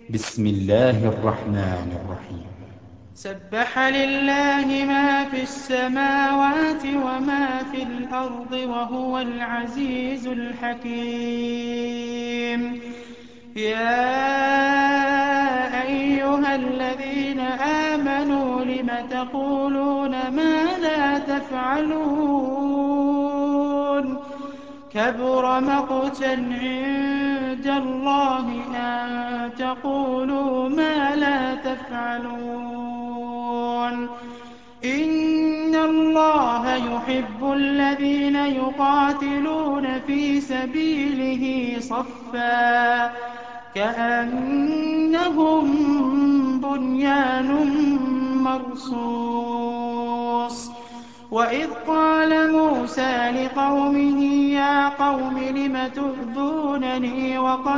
بسم الله الرحمن الرحيم. سبح لله ما في السماوات وما في الأرض وهو العزيز الحكيم. يا أيها الذين آمنوا لم تقولون ما لا تفعلون؟ كبر مقتا عند الله أن تقولوا ما لا تفعلون. إن الله يحب الذين يقاتلون في سبيله صفا كأنهم بنيان مرصوص. وإذ قال موسى لقومه يا قوم لم تؤذونني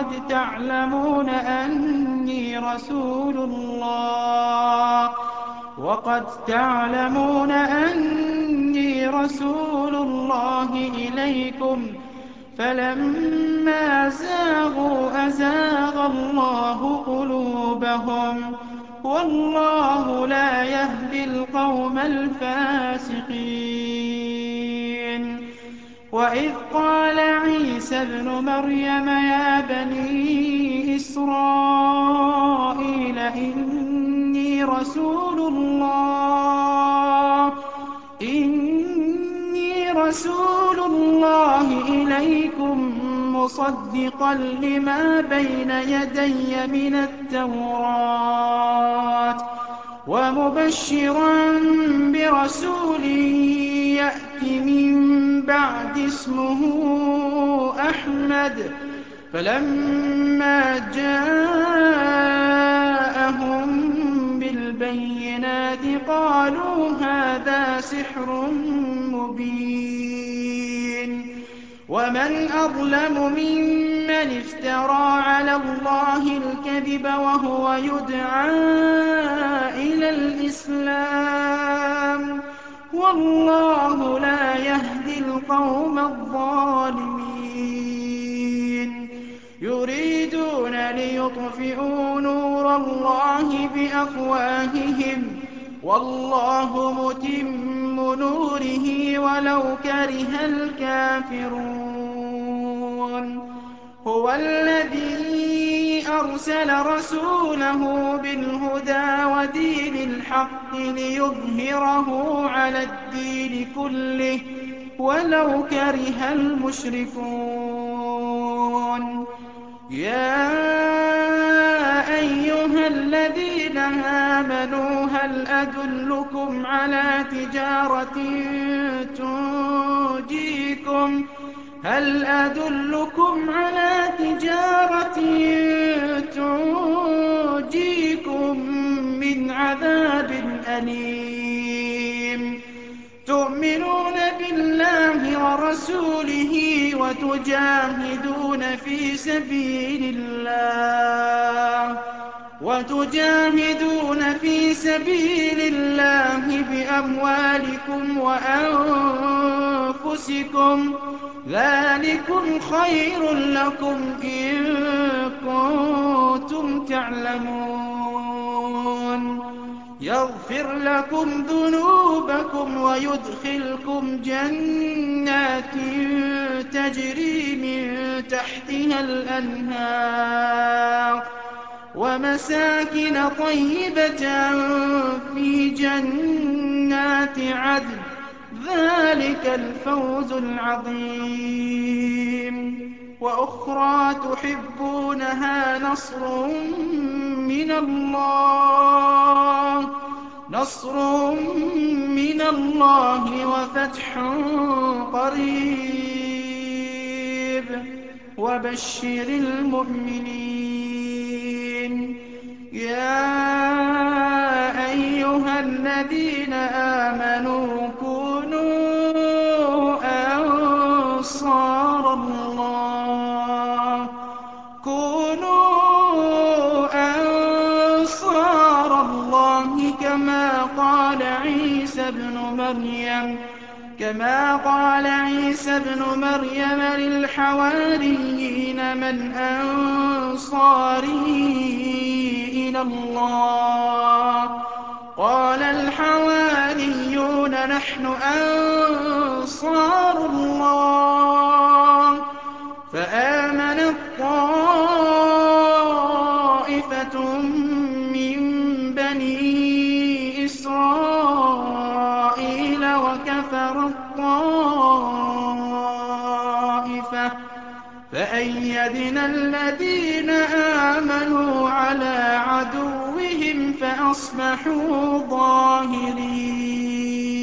وقد تعلمون أني رسول الله إليكم فلما زاغوا أزاغ الله قلوبهم والله لا يهدي القوم الفاسقين. وإذ قال عيسى ابن مريم يا بني إسرائيل إني رسول الله إليكم مصدقا لما بين يدي من التوراة ومبشرا برسول يأتي من بعد اسمه أحمد. فلما جاءهم بالبينات قالوا هذا سحر مبين. ومن أظلم ممن افترى على الله الكذب وهو يدعى إلى الإسلام والله لا يهدي القوم الظالمين. يريدون ليطفئوا نور الله بأفواههم والله متم نوره ولو كره الكافرون. هو الذي أرسل رسوله بالهدى ودين الحق ليظهره على الدين كله ولو كره المشركون. يا أيها الذين آمنوا هل أدلكم على تجارة تنجيكم من عذاب أليم تؤمنون بالله ورسوله وتجاهدون في سبيل الله بأموالكم وأنفسكم ذلكم خير لكم إن كنتم تعلمون. يغفر لكم ذنوبكم ويدخلكم جنات تجري من تحتها الأنهار ومساكن طيبة في جنات عدن ذلك الفوز العظيم. وأخرى تحبونها نصر من الله وفتح قريب وبشر المؤمنين. يا أيها الذين آمنوا كونوا أنصار الله كما قال عيسى ابن مريم للحواريين من أنصاري اللَّهِ ۚ قَالَ الْحَوَارِيُّونَ نَحْنُ أَنصَارُ اللَّهِ ۖ فَآمَنَت طَّائِفَةٌ مِّن بَنِي إِسْرَائِيلَ وَكَفَرَت طَّائِفَةٌ ۖ فَأَيَّدْنَا الَّذِينَ آمَنُوا عَلَىٰ عَدُوِّهِمْ فَأَصْبَحُوا ظَاهِرِينَ